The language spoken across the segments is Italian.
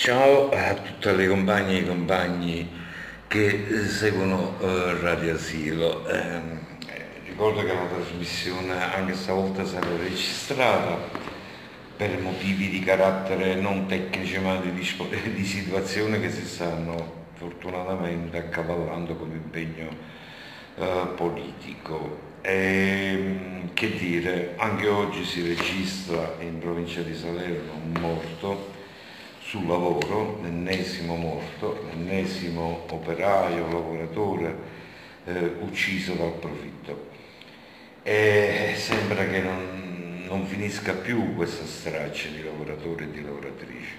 Ciao a tutte le compagne e i compagni che seguono Radio Asilo. Ricordo che la trasmissione anche stavolta sarà registrata per motivi di carattere non tecnici ma di situazione che si stanno fortunatamente accavallando come impegno politico. Che dire, anche oggi si registra in provincia di Salerno un morto sul lavoro, l'ennesimo morto, l'ennesimo operaio, lavoratore ucciso dal profitto. E sembra che non finisca più questa strage di lavoratori e di lavoratrici.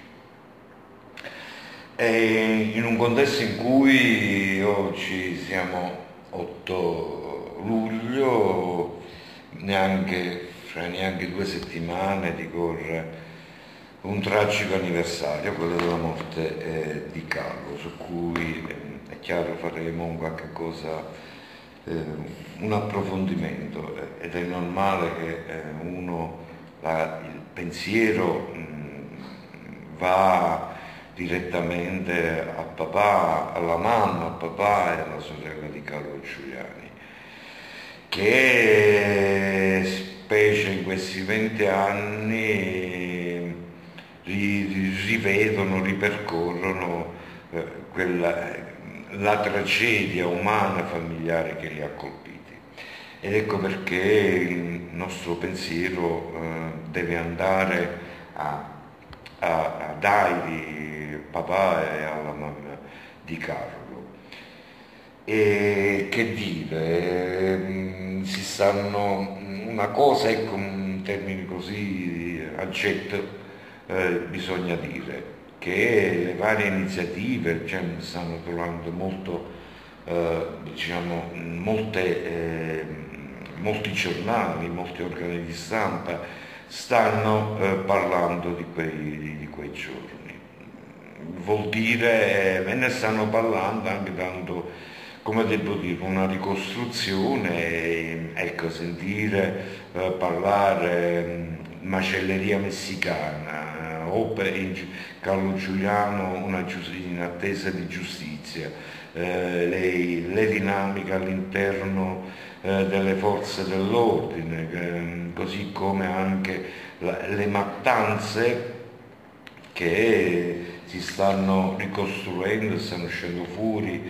E in un contesto in cui oggi siamo 8 luglio, fra neanche 2 settimane ricorre un tragico anniversario, quello della morte di Carlo, su cui è chiaro faremo un qualche cosa, un approfondimento, ed è normale che il pensiero va direttamente a papà, alla mamma, a papà e alla sorella di Carlo Giuliani, che specie in questi 20 anni rivedono, ripercorrono la tragedia umana e familiare che li ha colpiti. Ed ecco perché il nostro pensiero deve andare a Dairi, papà, e alla mamma di Carlo. E che dire, una cosa, ecco, in termini così a getto, bisogna dire che le varie iniziative stanno trovando molti giornali, molti organi di stampa stanno parlando di quei giorni. Vuol dire, e ne stanno parlando anche dando, come devo dire, una ricostruzione, ecco, sentire parlare macelleria messicana, Carlo Giuliano in attesa di giustizia, le dinamiche all'interno delle forze dell'ordine, così come anche le mattanze che si stanno ricostruendo, stanno uscendo fuori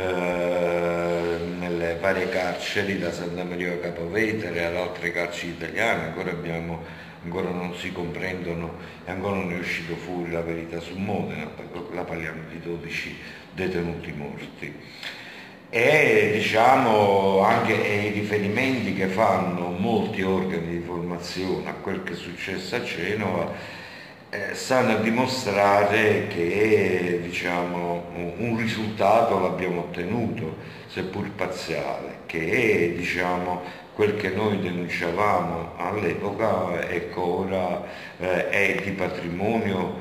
nelle varie carceri, da Santa Maria Capovetere ad altre carceri italiane. Ancora non si comprendono e ancora non è uscito fuori la verità su Modena, la parliamo di 12 detenuti morti. E diciamo anche i riferimenti che fanno molti organi di formazione a quel che è successo a Genova stanno a dimostrare che, diciamo, un risultato l'abbiamo ottenuto, seppur parziale, che è, diciamo, quel che noi denunciavamo all'epoca, ecco, ora è di patrimonio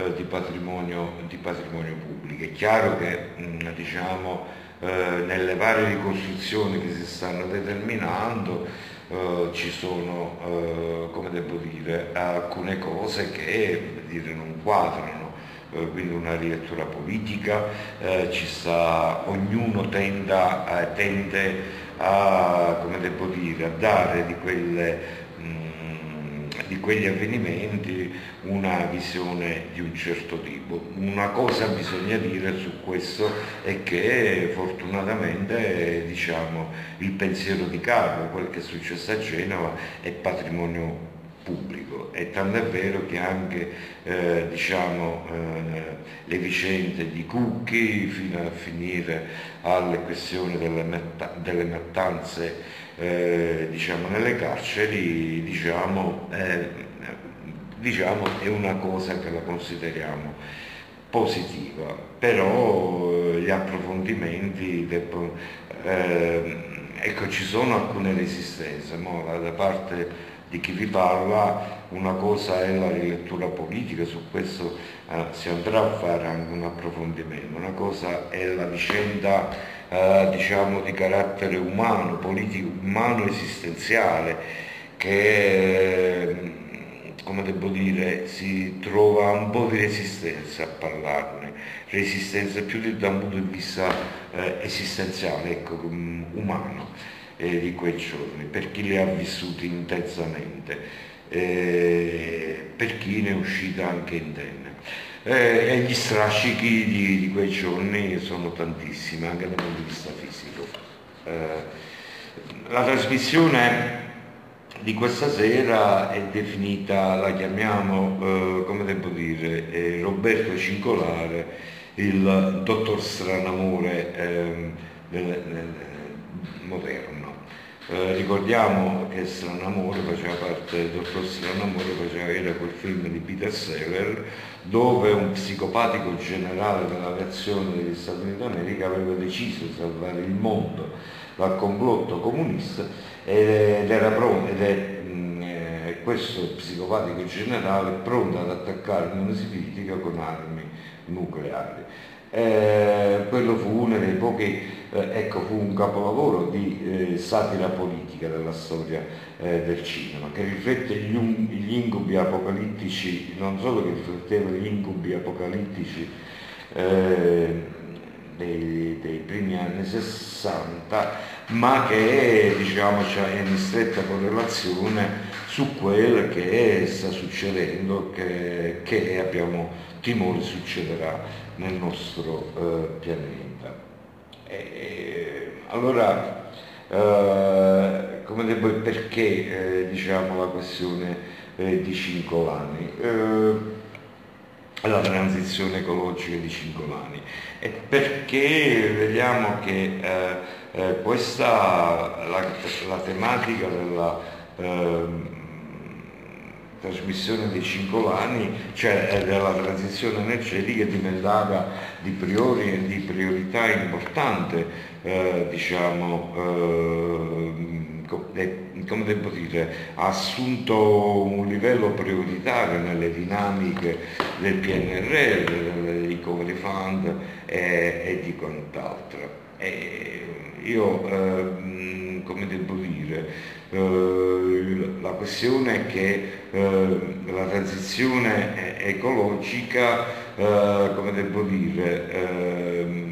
pubblico. È chiaro che diciamo, nelle varie ricostruzioni che si stanno determinando ci sono, come devo dire, alcune cose che non quadrano, quindi una rilettura politica, ognuno tende a, come devo dire, a dare di quegli avvenimenti una visione di un certo tipo. Una cosa bisogna dire su questo è che fortunatamente, diciamo, il pensiero di Carlo, quel che è successo a Genova, è patrimonio pubblico, e tanto è vero che anche le vicende di Cucchi fino a finire alle questioni delle mattanze nelle carceri, è una cosa che la consideriamo positiva, però gli approfondimenti ecco, ci sono alcune resistenze da parte di chi vi parla. Una cosa è la rilettura politica, su questo si andrà a fare anche un approfondimento, una cosa è la vicenda di carattere umano, politico, umano esistenziale, che come devo dire, si trova un po' di resistenza a parlarne, resistenza più da un punto di vista esistenziale, ecco, umano, di quei giorni, per chi li ha vissuti intensamente, per chi ne è uscita anche indenne. E gli strascichi di quei giorni sono tantissimi, anche dal punto di vista fisico. La trasmissione di questa sera è definita, la chiamiamo, come devo dire, Roberto Cincolare, il dottor Stranamore moderno. Ricordiamo che Stranamore faceva parte, il dottor Stranamore era quel film di Peter Seller dove un psicopatico generale dell'aviazione degli Stati Uniti d'America aveva deciso di salvare il mondo dal complotto comunista ed era pronto, questo psicopatico generale pronto ad attaccare l'Unione Sovietica con armi nucleari. Quello fu uno dei pochi, fu un capolavoro di satira politica della storia del cinema, che riflette gli incubi apocalittici, non solo che rifletteva gli incubi apocalittici dei primi anni 60, ma che diciamo è in stretta correlazione su quello che sta succedendo, che abbiamo timore succederà nel nostro pianeta. Allora, come devo, perché diciamo la questione di Cincolani? La transizione ecologica di Cincolani, e perché vediamo che la tematica della trasmissione di Cincolani, cioè della transizione energetica, è diventata di priorità importante, come devo dire, ha assunto un livello prioritario nelle dinamiche del PNRR, del Recovery Fund e di quant'altro. Io, come devo dire, la questione è che la transizione ecologica, come devo dire,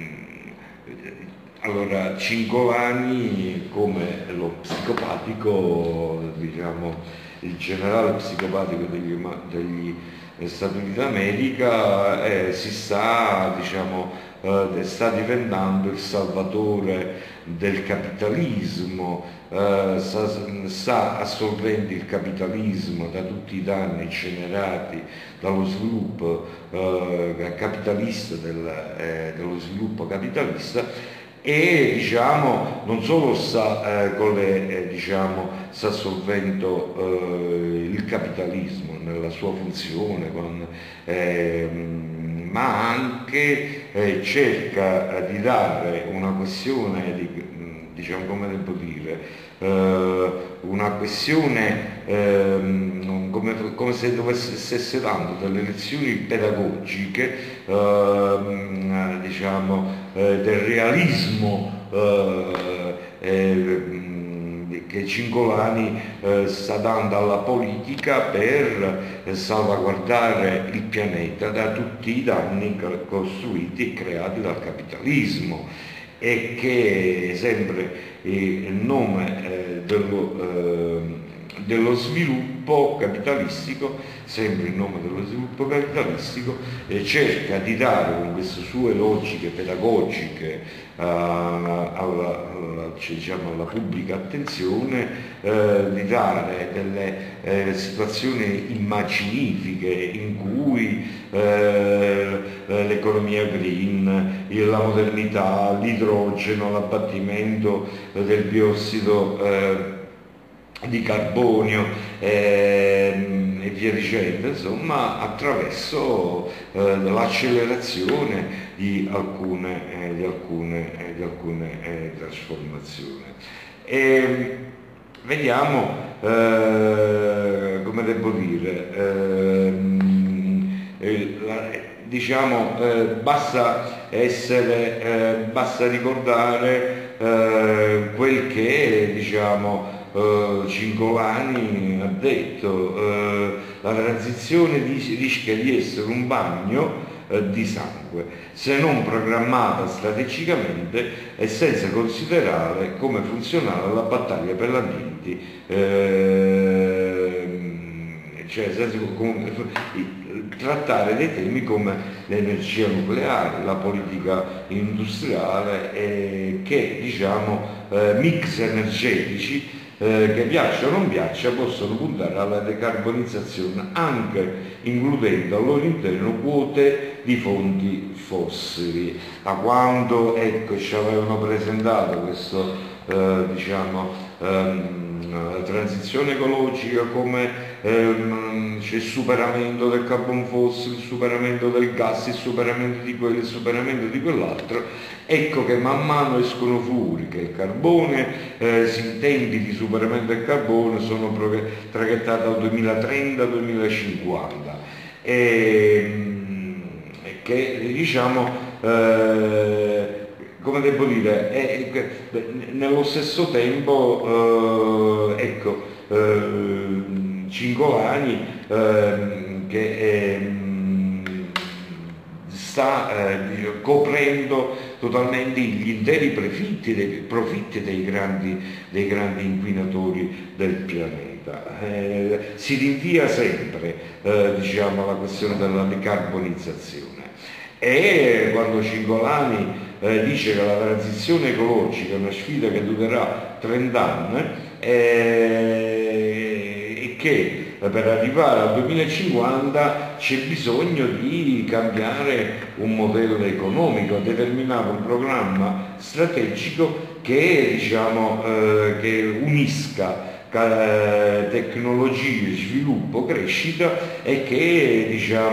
allora Cincolani, come lo psicopatico, diciamo, il generale psicopatico degli Stati Uniti d'America, sta diventando il salvatore del capitalismo, sta assolvendo il capitalismo da tutti i danni generati dallo sviluppo capitalista, dello sviluppo capitalista, e diciamo non solo sta assolvendo il capitalismo nella sua funzione, ma anche cerca di dare una questione diciamo, come devo dire, una questione come se stesse dando delle lezioni pedagogiche, diciamo, del realismo che Cincolani sta dando alla politica per salvaguardare il pianeta da tutti i danni costruiti e creati dal capitalismo, e che sempre in nome dello sviluppo capitalistico, sempre in nome dello sviluppo capitalistico, cerca di dare con queste sue logiche pedagogiche alla pubblica attenzione, di dare delle situazioni immaginifiche in cui l'economia green, la modernità, l'idrogeno, l'abbattimento del biossido di carbonio e via dicendo, insomma, attraverso l'accelerazione di alcune trasformazioni. E vediamo, come devo dire, diciamo, basta ricordare quel che, diciamo, Cingolani ha detto la transizione rischia di essere un bagno di sangue, se non programmata strategicamente e senza considerare come funzionale la battaglia per l'ambiente, cioè senza trattare dei temi come l'energia nucleare, la politica industriale, che mix energetici che piaccia o non piaccia possono puntare alla decarbonizzazione anche includendo al loro interno quote di fonti fossili. Da quando ci avevano presentato questo transizione ecologica come c'è il superamento del carbon fossile, il superamento del gas, il superamento di quello, il superamento di quell'altro, ecco che man mano escono fuori che il carbone, i tempi di superamento del carbone sono traghettati al 2030-2050 che come devo dire, nello stesso tempo Cingolani che sta coprendo totalmente gli interi profitti dei grandi inquinatori del pianeta. Si rinvia sempre la questione della decarbonizzazione. E quando Cingolani dice che la transizione ecologica è una sfida che durerà 30 anni e che per arrivare al 2050 c'è bisogno di cambiare un modello economico, determinare un programma strategico che unisca tecnologie, sviluppo, crescita e che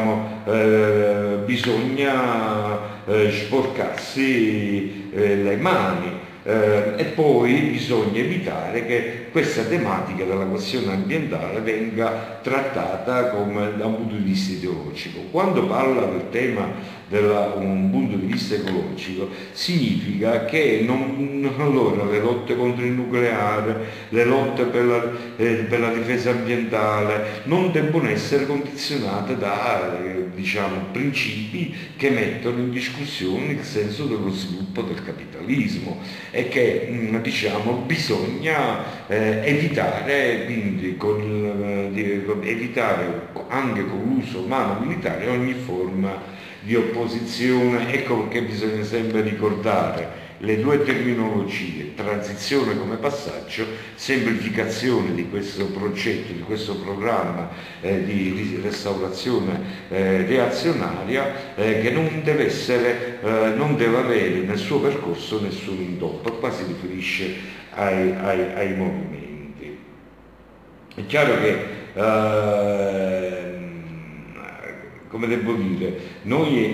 bisogna sporcarsi le mani. E poi bisogna evitare che questa tematica della questione ambientale venga trattata da un punto di vista ideologico. Quando parla del tema da un punto di vista ecologico significa che allora le lotte contro il nucleare, le lotte per la difesa ambientale non debbono essere condizionate da principi che mettono in discussione il senso dello sviluppo del capitalismo e che bisogna evitare, quindi evitare anche con l'uso militare ogni forma di opposizione. Ecco perché bisogna sempre ricordare le due terminologie: transizione come passaggio, semplificazione di questo progetto, di questo programma di restaurazione reazionaria che non deve avere nel suo percorso nessun intoppo. Qua si riferisce ai movimenti. È chiaro che come devo dire, noi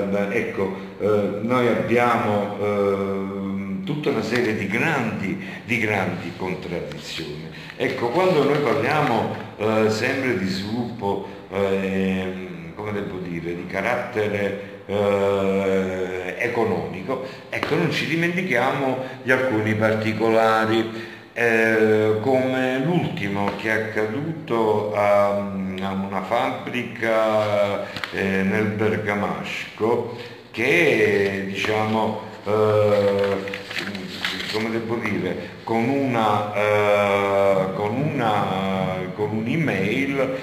abbiamo tutta una serie di grandi contraddizioni. Ecco, quando noi parliamo sempre di sviluppo, come devo dire, di carattere economico, ecco, non ci dimentichiamo di alcuni particolari. Come l'ultimo che è accaduto a una fabbrica nel Bergamasco che come devo dire, con un'email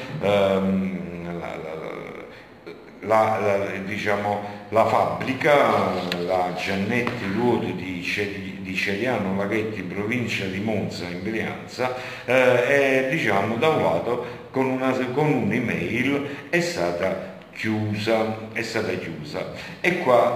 la fabbrica, la Giannetti Ruote di Ceriano Laghetti, in provincia di Monza, in Brianza, da un lato con un'email è stata chiusa. E qua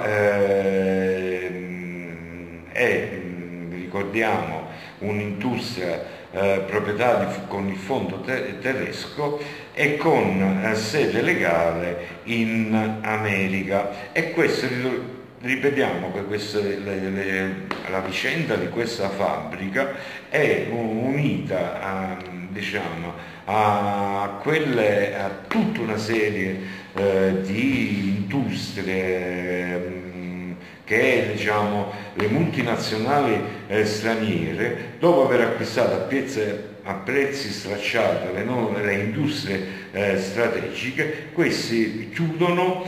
ricordiamo un'industria proprietà con il fondo tedesco e con sede legale in America. E questo, ripetiamo che la vicenda di questa fabbrica è unita a tutta una serie di industrie che diciamo, le multinazionali straniere, dopo aver acquistato a prezzi stracciati le industrie strategiche, questi chiudono,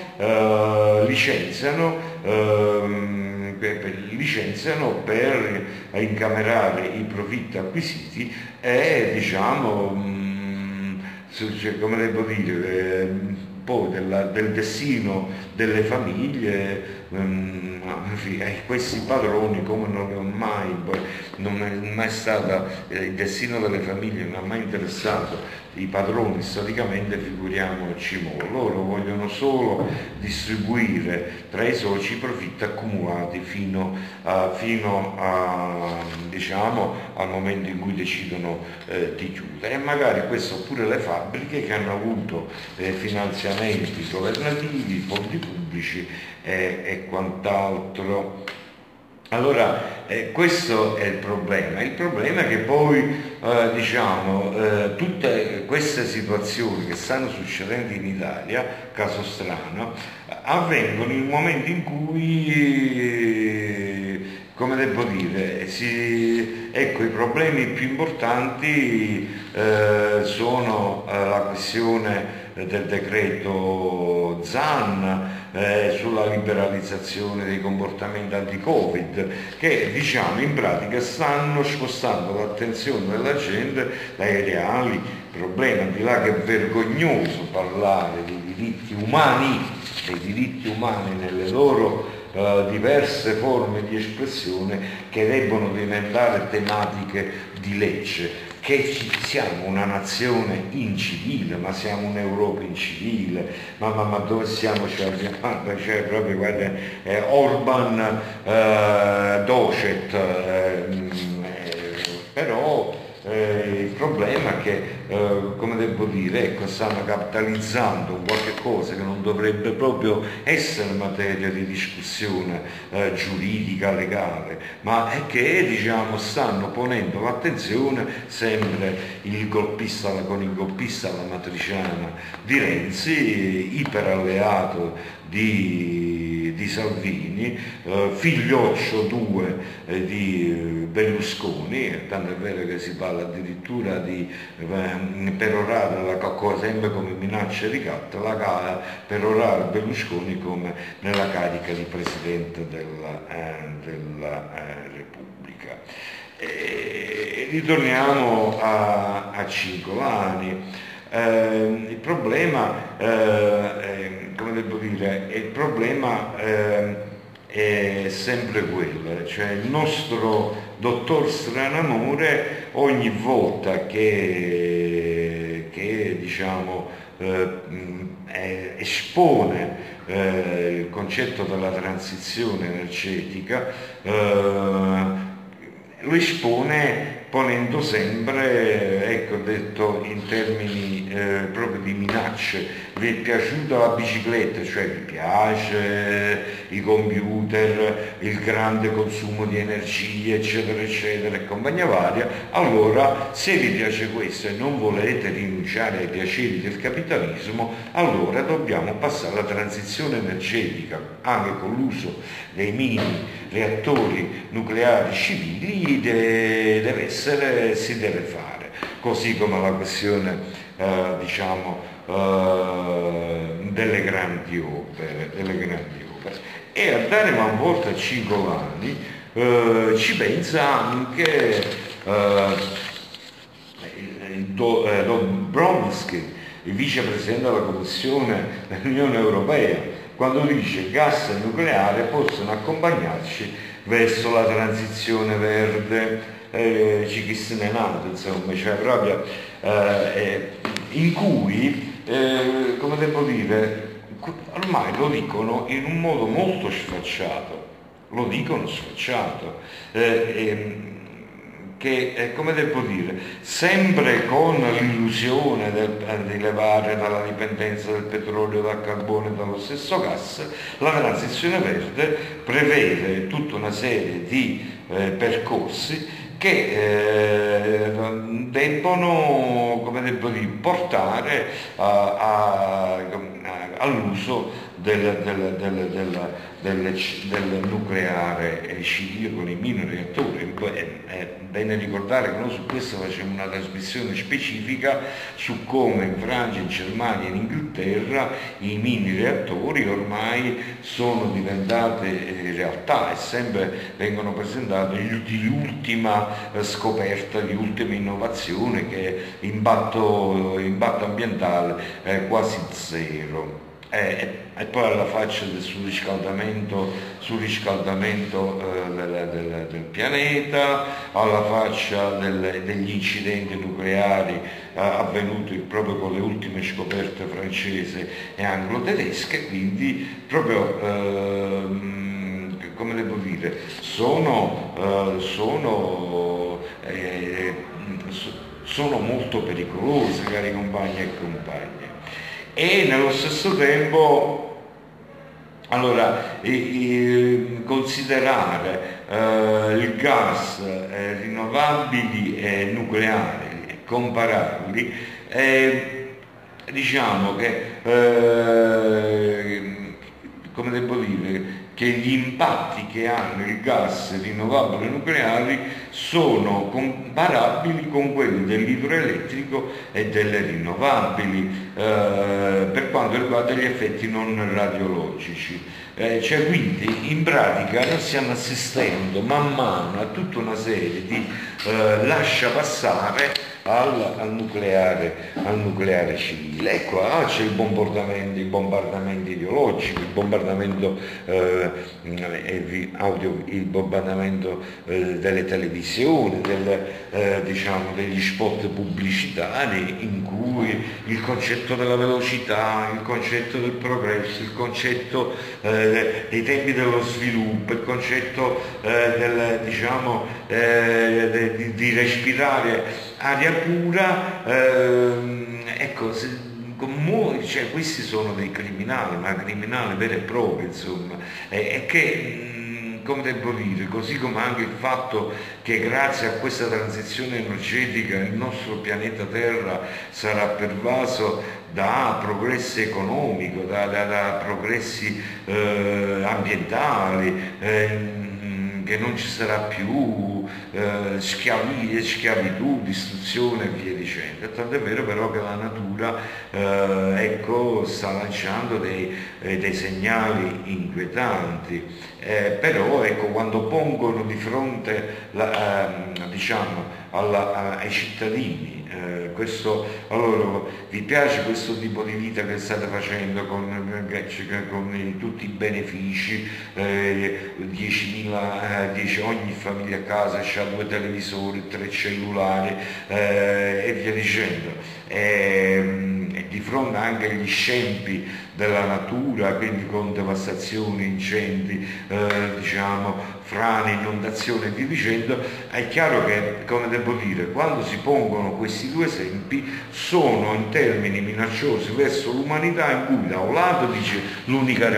licenziano per incamerare i profitti acquisiti e diciamo, come devo dire, poi del destino delle famiglie, questi padroni come non è mai stato, il destino delle famiglie non ha mai interessato i padroni storicamente, figuriamoci loro vogliono solo distribuire tra i soci i profitti accumulati fino diciamo, al momento in cui decidono di chiudere, e magari questo pure le fabbriche che hanno avuto finanziamenti governativi, fondi pubblici e quant'altro. Allora, questo è il problema è che poi diciamo, tutte queste situazioni che stanno succedendo in Italia, caso strano, avvengono in un momento in cui, come devo dire, ecco, i problemi più importanti sono la questione del decreto Zan sulla liberalizzazione dei comportamenti anti-Covid, che diciamo in pratica stanno spostando l'attenzione della gente dai reali problemi, al di là che è vergognoso parlare dei diritti umani nelle loro diverse forme di espressione, che debbono diventare tematiche di legge, che siamo una nazione incivile, ma siamo un'Europa incivile, ma dove siamo? Cioè proprio, guarda, Orban docet, però il problema è che, come devo dire, ecco, stanno capitalizzando qualche cosa che non dovrebbe proprio essere materia di discussione giuridica, legale, ma è che diciamo, stanno ponendo l'attenzione sempre con il golpista alla matriciana di Renzi, iperalleato di Salvini, figlioccio 2 di Berlusconi, tanto è vero che si parla addirittura di perorare sempre come minaccia di ricatto, perorare Berlusconi come nella carica di Presidente della Repubblica. Ritorniamo a Cingolani. Il problema, come devo dire, è sempre quello, cioè il nostro dottor Stranamore ogni volta che diciamo, espone il concetto della transizione energetica, lo espone ponendo sempre, ecco, detto in termini proprio di minacce. Vi è piaciuta la bicicletta, cioè vi piace i computer, il grande consumo di energia, eccetera eccetera e compagnia varia, allora se vi piace questo e non volete rinunciare ai piaceri del capitalismo, allora dobbiamo passare alla transizione energetica anche con l'uso dei mini reattori nucleari civili, si deve fare, così come la questione diciamo delle grandi opere. E a dare una volta a Cingolani ci pensa anche Dombrovskis, il vicepresidente della Commissione dell'Unione Europea, quando dice che gas e nucleare possono accompagnarci verso la transizione verde. Ci chi se ne è nato, insomma, cioè proprio in cui, come devo dire, ormai lo dicono in un modo molto sfacciato, che, come devo dire, sempre con l'illusione di levare dalla dipendenza del petrolio, dal carbone, dallo stesso gas, la transizione verde prevede tutta una serie di percorsi che debbono, come devo dire, portare all'uso del nucleare civile con i mini-reattori. È bene ricordare che noi su questo facciamo una trasmissione specifica su come in Francia, in Germania e in Inghilterra i mini-reattori ormai sono diventate realtà e sempre vengono presentati di ultima scoperta, di ultima innovazione, che impatto ambientale è quasi zero. E poi alla faccia del surriscaldamento del pianeta, alla faccia degli incidenti nucleari avvenuti proprio con le ultime scoperte francesi e anglo-tedesche, quindi proprio come devo dire, sono molto pericolose, cari compagni e compagne. E nello stesso tempo, allora, considerare il gas rinnovabili e nucleari comparabili, diciamo che, come devo dire, che gli impatti che hanno il gas rinnovabili e nucleari sono comparabili con quelli dell'idroelettrico e delle rinnovabili per quanto riguarda gli effetti non radiologici. Cioè, quindi in pratica noi stiamo assistendo man mano a tutta una serie di lascia passare al nucleare civile. E qua c'è il bombardamento ideologico, il bombardamento il bombardamento delle televisioni, diciamo, degli spot pubblicitari, in cui il concetto della velocità, il concetto del progresso, il concetto dei tempi dello sviluppo, il concetto di respirare aria pura, ecco, cioè, questi sono dei criminali, ma criminali veri e propri, insomma, e che, come devo dire, così come anche il fatto che grazie a questa transizione energetica il nostro pianeta Terra sarà pervaso da progressi economici, da progressi ambientali, che non ci sarà più schiavitù, distruzione e via dicendo. Tanto è vero però che la natura sta lanciando dei segnali inquietanti, però quando pongono di fronte ai cittadini allora, vi piace questo tipo di vita che state facendo con tutti i benefici, 10.000, ogni famiglia a casa ha 2 televisori, 3 cellulari e via dicendo, e di fronte anche agli scempi della natura, quindi con devastazioni, incendi, frane, inondazioni e via dicendo, è chiaro che, come devo dire, quando si pongono questi 2 esempi sono in termini minacciosi verso l'umanità, in cui da un lato dice l'unica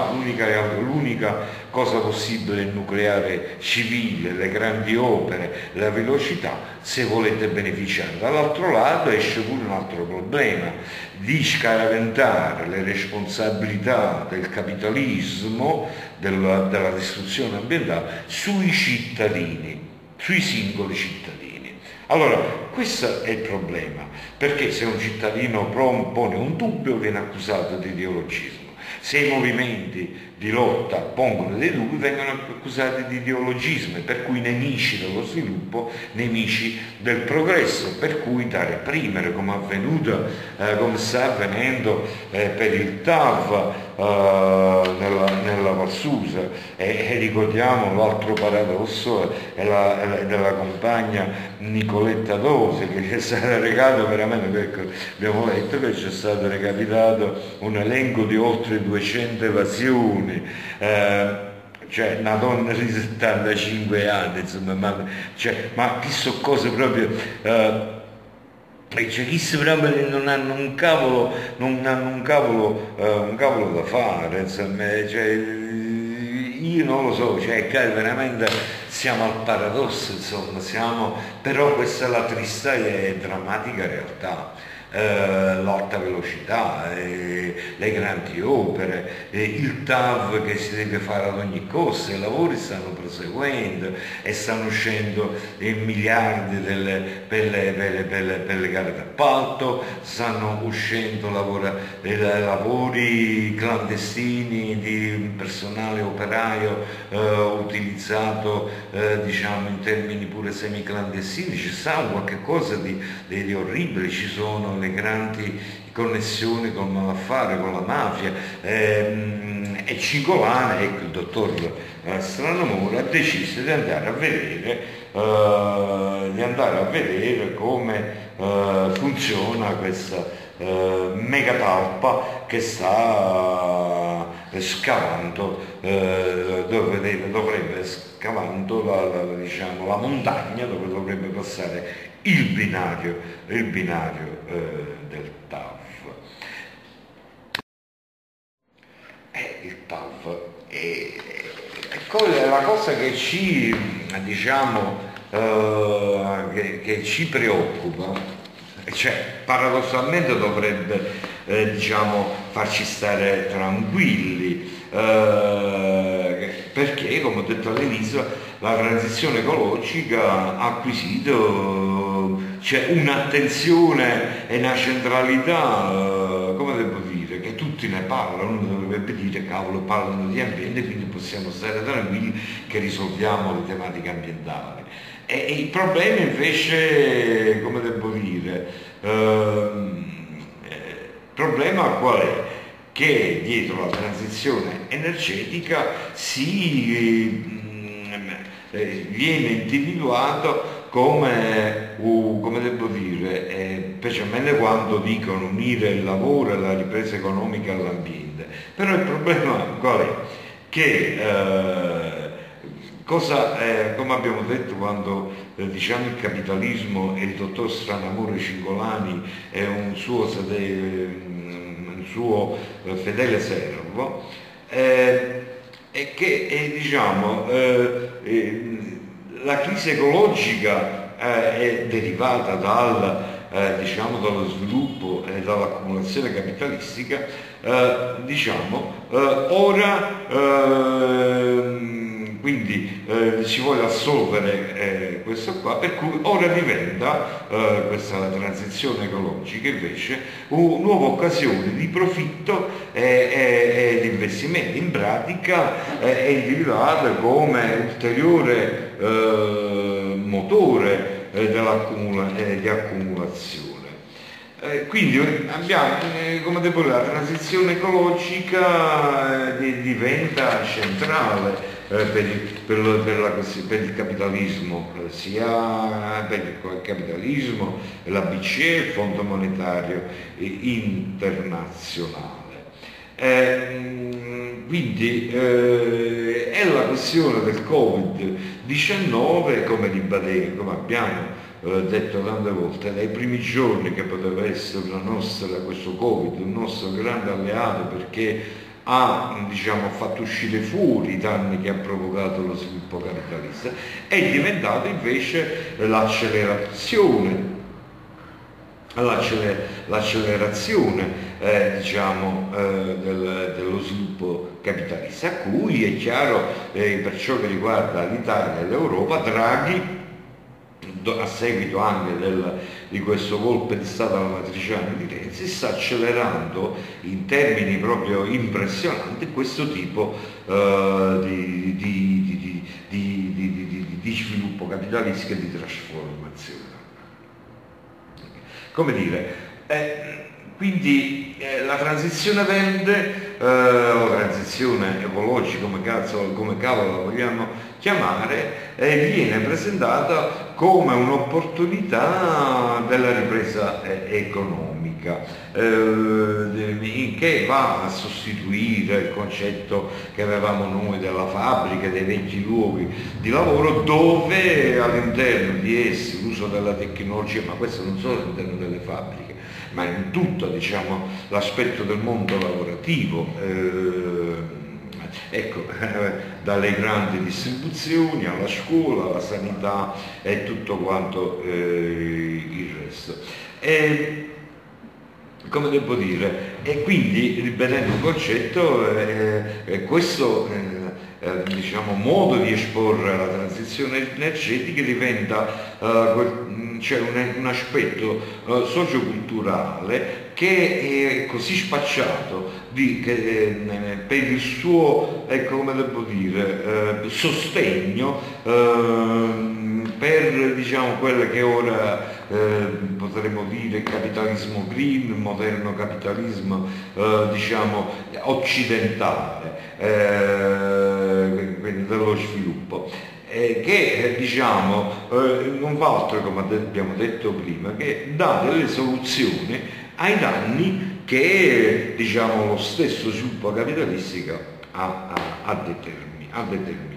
cosa possibile è il nucleare civile, le grandi opere, la velocità, se volete beneficiare. Dall'altro lato esce pure un altro problema, di scaraventare le responsabilità del capitalismo, della distruzione ambientale, sui cittadini, sui singoli cittadini. Allora, questo è il problema, perché se un cittadino pone un dubbio viene accusato di ideologismo. Se i movimenti di lotta pongono dei dubbi vengono accusati di ideologismo, per cui nemici dello sviluppo, nemici del progresso, per cui da reprimere, come sta avvenendo per il TAV nella Valsusa, e ricordiamo l'altro paradosso della compagna Nicoletta Dose, che ci è stata recata veramente, perché abbiamo letto che ci è stato recapitato un elenco di oltre 200 evasioni, cioè una donna di 75 anni, insomma, ma chissà cose proprio, cioè, chi proprio non hanno un cavolo da fare, insomma, cioè, io non lo so, cioè, veramente siamo al paradosso, insomma, però questa è la triste e drammatica realtà. l'alta velocità, le grandi opere, il TAV che si deve fare ad ogni costo, i lavori stanno proseguendo e stanno uscendo miliardi per le gare d'appalto, stanno uscendo lavori clandestini di personale operaio utilizzato diciamo in termini pure semiclandestini, ci sta qualche cosa di orribile, ci sono le grandi connessioni col malaffare, con la mafia, e Cingolani, ecco, il dottor Stranamore ha deciso di andare a vedere come funziona questa mega talpa che sta scavando, dovrebbe scavando diciamo, la montagna dove dovrebbe passare il binario del TAV. Il TAV è la cosa che ci, diciamo, che ci preoccupa, cioè paradossalmente dovrebbe diciamo, farci stare tranquilli, perché come ho detto all'inizio la transizione ecologica ha acquisito un'attenzione e una centralità, come devo dire, che tutti ne parlano, uno dovrebbe dire cavolo parlano di ambiente, quindi possiamo stare tranquilli che risolviamo le tematiche ambientali. E il problema invece, come devo dire, il problema qual è? Che dietro la transizione energetica viene individuato come devo dire, specialmente quando dicono unire il lavoro e la ripresa economica all'ambiente. Però il problema qual è? Che come abbiamo detto quando diciamo il capitalismo e il dottor Stranamore Cingolani è un suo fedele servo, è che diciamo, la crisi ecologica è derivata diciamo, dallo sviluppo e dall'accumulazione capitalistica, quindi si vuole assolvere questo qua, per cui ora diventa questa transizione ecologica invece una nuova occasione di profitto e di investimento. In pratica è individuata come ulteriore motore di accumulazione. Quindi abbiamo, come devo dire, la transizione ecologica diventa centrale per il capitalismo, sia per il capitalismo, la BCE, il Fondo Monetario Internazionale. Quindi è la questione del Covid-19, come abbiamo detto tante volte, dai primi giorni che poteva essere questo Covid un nostro grande alleato, perché ha fatto uscire fuori i danni che ha provocato lo sviluppo capitalista, è diventato invece l'accelerazione dello sviluppo capitalista, a cui è chiaro, per ciò che riguarda l'Italia e l'Europa, Draghi, a seguito anche di questo golpe di Stato alla matriciana di Renzi, sta accelerando in termini proprio impressionanti questo tipo di sviluppo capitalistico e di trasformazione. Come dire, quindi la transizione verde, o transizione ecologica, come cavolo la vogliamo chiamare, viene presentata come un'opportunità della ripresa economica, che va a sostituire il concetto che avevamo noi della fabbrica, dei vecchi luoghi di lavoro, dove all'interno di essi l'uso della tecnologia, ma questo non solo all'interno delle fabbriche, ma in tutto l'aspetto del mondo lavorativo, dalle grandi distribuzioni alla scuola, alla sanità e tutto quanto il resto. come devo dire, e quindi ripetendo un concetto, questo diciamo, modo di esporre la transizione energetica diventa c'è un aspetto socioculturale che è così spacciato per il suo, ecco, come devo dire, sostegno per, diciamo, quello che ora potremmo dire capitalismo green, moderno capitalismo diciamo occidentale, quindi dello sviluppo, che diciamo non fa altro, come abbiamo detto prima, che dà delle soluzioni ai danni che, diciamo, lo stesso sviluppo capitalistico ha determinato.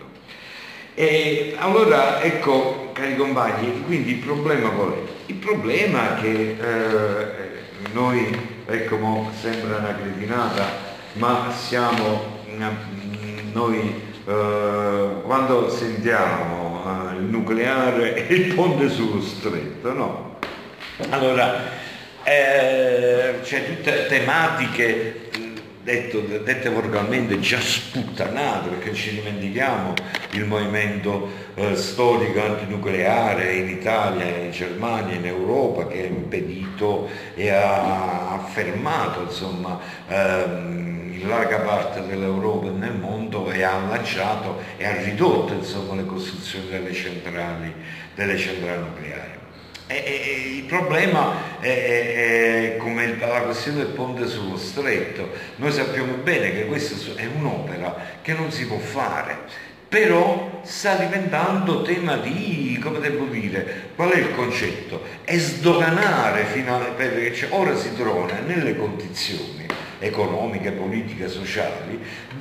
E allora, ecco, cari compagni, quindi il problema qual è? Il problema è che noi, ecco, sembra una cretinata, ma siamo noi quando sentiamo il nucleare e il ponte sullo stretto, no? Allora c'è tutte tematiche dette volgarmente già sputtanate, perché ci dimentichiamo il movimento storico antinucleare in Italia, in Germania, in Europa, che ha impedito e ha fermato, insomma, in larga parte dell'Europa e nel mondo, e ha lanciato e ha ridotto, insomma, le costruzioni delle centrali nucleari. Il problema è come la questione del ponte sullo stretto. Noi sappiamo bene che questa è un'opera che non si può fare, però sta diventando tema di, come devo dire, qual è il concetto? È sdoganare perché ora si trova nelle condizioni economiche, politiche, sociali,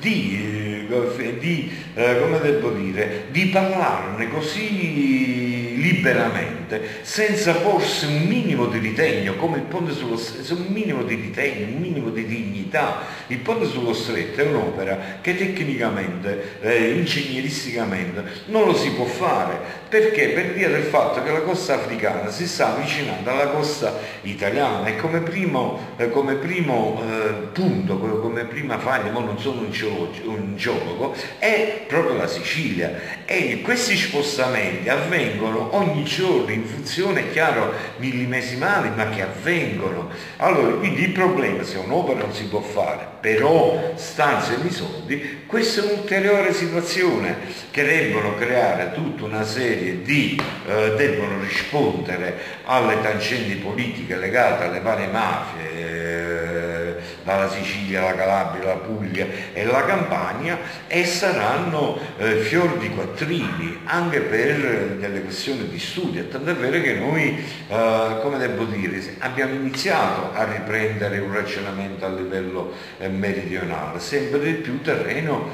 come devo dire, di parlarne così liberamente, senza porsi un minimo di ritegno, come il ponte sullo stretto, un minimo di ritegno, un minimo di dignità. Il ponte sullo stretto è un'opera che tecnicamente, ingegneristicamente, non lo si può fare, perché per via del fatto che la costa africana si sta avvicinando alla costa italiana, e come primo punto, come prima faglia, ma non sono un geologo, è proprio la Sicilia, e questi spostamenti avvengono ogni giorno in funzione, è chiaro, millimesimali, ma che avvengono. Allora, quindi il problema, se un'opera non si può fare, però stanziano i soldi, questa è un'ulteriore situazione che debbono creare tutta una serie di, debbono rispondere alle tangenti politiche legate alle varie mafie, dalla Sicilia, la Calabria, la Puglia e la Campania, e saranno fior di quattrini anche per delle questioni di studio, tant'è vero che noi, come devo dire, abbiamo iniziato a riprendere un ragionamento a livello meridionale, sempre di più terreno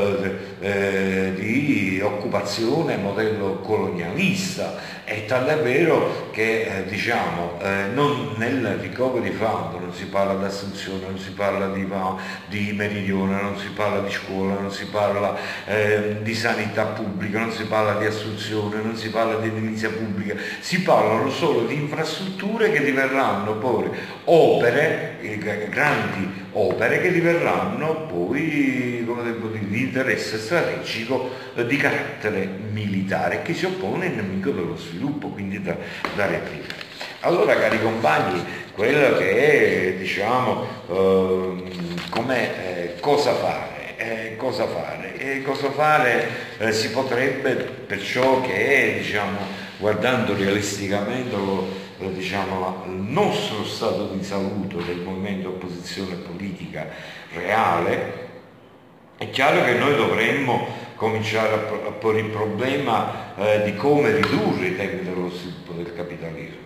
di occupazione modello colonialista, e tant'è vero che diciamo nel recovery fund non si parla di assunzione, non si parla di meridione, non si parla di scuola, non si parla di sanità pubblica, non si parla di assunzione, non si parla di edilizia pubblica, si parlano solo di infrastrutture che diverranno poi opere, grandi opere che diverranno poi, come devo dire, di interesse strategico di carattere militare, che si oppone al nemico dello sviluppo, quindi da reprimere. Allora, cari compagni, quello che è, diciamo, cosa fare? Cosa fare si potrebbe, perciò che è, diciamo, guardando realisticamente diciamo, il nostro stato di salute del movimento opposizione politica reale, è chiaro che noi dovremmo cominciare a porre il problema di come ridurre i tempi dello sviluppo del capitalismo,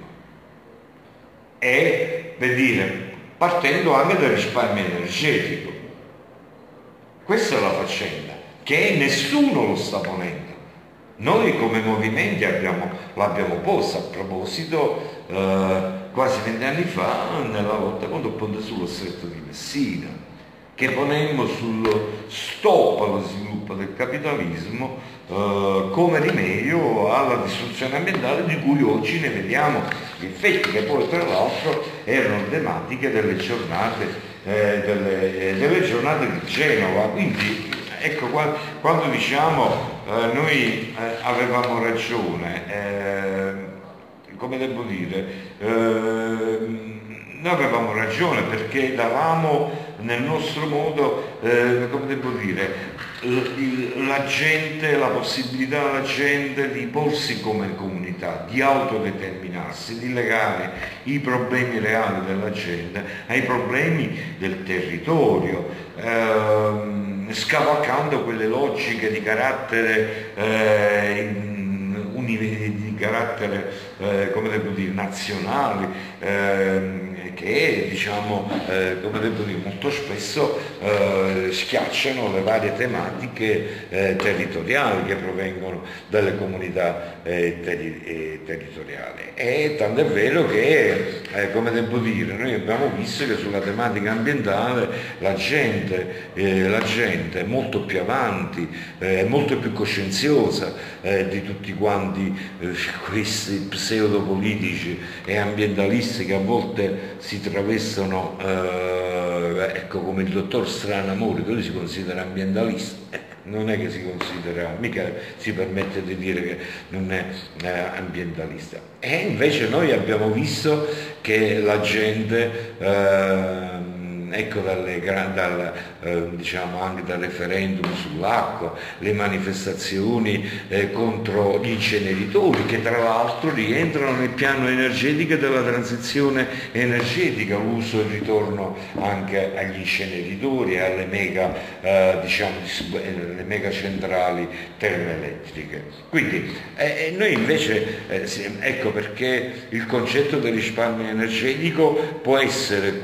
e per dire, partendo anche dal risparmio energetico. Questa è la faccenda, che nessuno lo sta ponendo. Noi come movimenti l'abbiamo posta a proposito quasi 20 anni fa nella lotta contro il ponte sullo stretto di Messina. che ponemmo sullo stop allo sviluppo del capitalismo come rimedio alla distruzione ambientale di cui oggi ne vediamo gli effetti, che poi tra l'altro erano tematiche delle giornate di Genova. Quindi ecco, quando diciamo noi avevamo ragione, come devo dire, noi avevamo ragione perché davamo nel nostro modo, come devo dire, la possibilità alla gente di porsi come comunità, di autodeterminarsi, di legare i problemi reali della gente ai problemi del territorio, scavalcando quelle logiche di carattere come devo dire, nazionali, che diciamo, come devo dire, molto spesso schiacciano le varie tematiche territoriali che provengono dalle comunità territoriali. E tanto è vero che, come devo dire, noi abbiamo visto che sulla tematica ambientale la gente è molto più avanti, è molto più coscienziosa di tutti quanti questi pseudopolitici e ambientalisti che a volte si travestono ecco, come il dottor Stranamore, che lui si considera ambientalista, non è che si considera, mica si permette di dire che non è ambientalista. E invece noi abbiamo visto che la gente ecco, diciamo anche dal referendum sull'acqua, le manifestazioni contro gli inceneritori, che tra l'altro rientrano nel piano energetico della transizione energetica, l'uso e il ritorno anche agli inceneritori e alle le mega centrali termoelettriche. Quindi noi invece, ecco perché il concetto del risparmio energetico può essere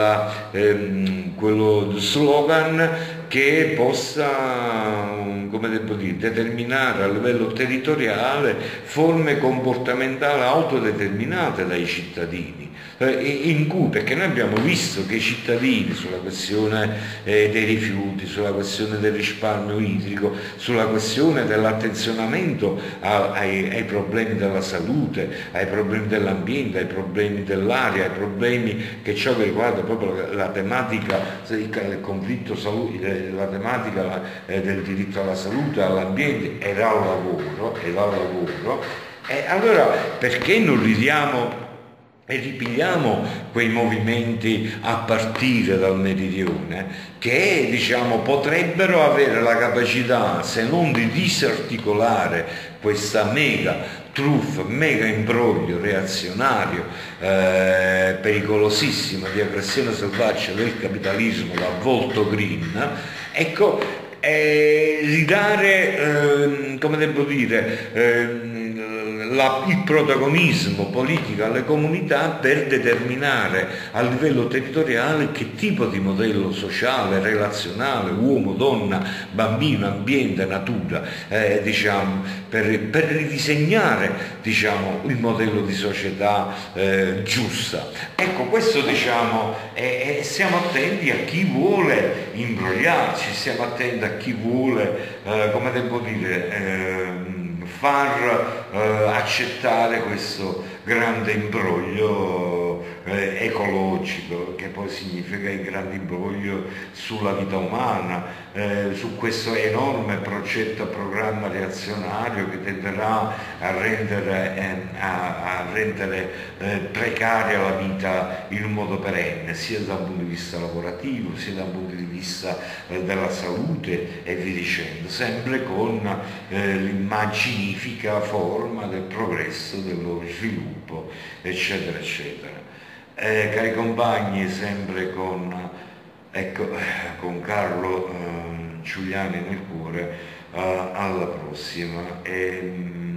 quello slogan che possa, come devo dire, determinare a livello territoriale forme comportamentali autodeterminate dai cittadini, in cui, perché noi abbiamo visto che i cittadini sulla questione dei rifiuti, sulla questione del risparmio idrico, sulla questione dell'attenzionamento ai problemi della salute, ai problemi dell'ambiente, ai problemi dell'aria, ai problemi che ciò che riguarda proprio la tematica del conflitto la tematica del diritto alla salute, all'ambiente ed al lavoro, e allora perché non ridiamo e ripigliamo quei movimenti a partire dal meridione che, diciamo, potrebbero avere la capacità, se non di disarticolare questa mega truffa, mega imbroglio reazionario, pericolosissimo, di aggressione selvaggia del capitalismo dal volto green, ecco, ridare, come devo dire, il protagonismo politico alle comunità per determinare a livello territoriale che tipo di modello sociale, relazionale, uomo, donna, bambino, ambiente, natura, diciamo, per ridisegnare, diciamo, il modello di società giusta. Ecco, questo, diciamo, siamo attenti a chi vuole imbrogliarci, siamo attenti a chi vuole, come devo dire, far accettare questo grande imbroglio ecologico, che poi significa il grande imbroglio sulla vita umana, su questo enorme progetto, programma reazionario che tenderà a rendere precaria la vita in un modo perenne, sia da un punto di vista lavorativo, sia da un punto di vista della salute e via dicendo, sempre con l'immaginifica forma del progresso, dello sviluppo, eccetera, eccetera. Cari compagni, sempre con Carlo Giuliani nel cuore, alla prossima e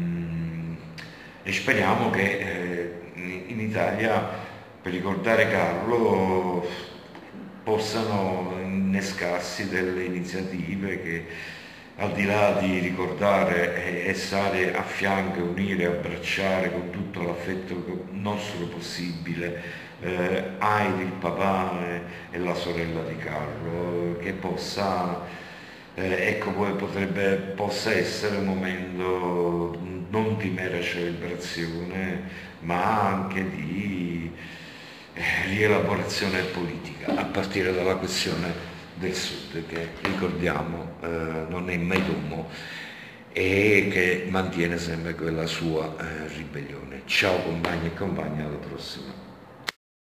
speriamo che in Italia, per ricordare Carlo, possano innescarsi delle iniziative che, al di là di ricordare e stare a fianco, unire, abbracciare con tutto l'affetto nostro possibile Heidi, il papà e la sorella di Carlo, che possa, ecco, poi possa essere un momento non di mera celebrazione, ma anche di rielaborazione politica, a partire dalla questione del Sud, che ricordiamo non è mai domo e che mantiene sempre quella sua ribellione. Ciao compagni e compagni, alla prossima.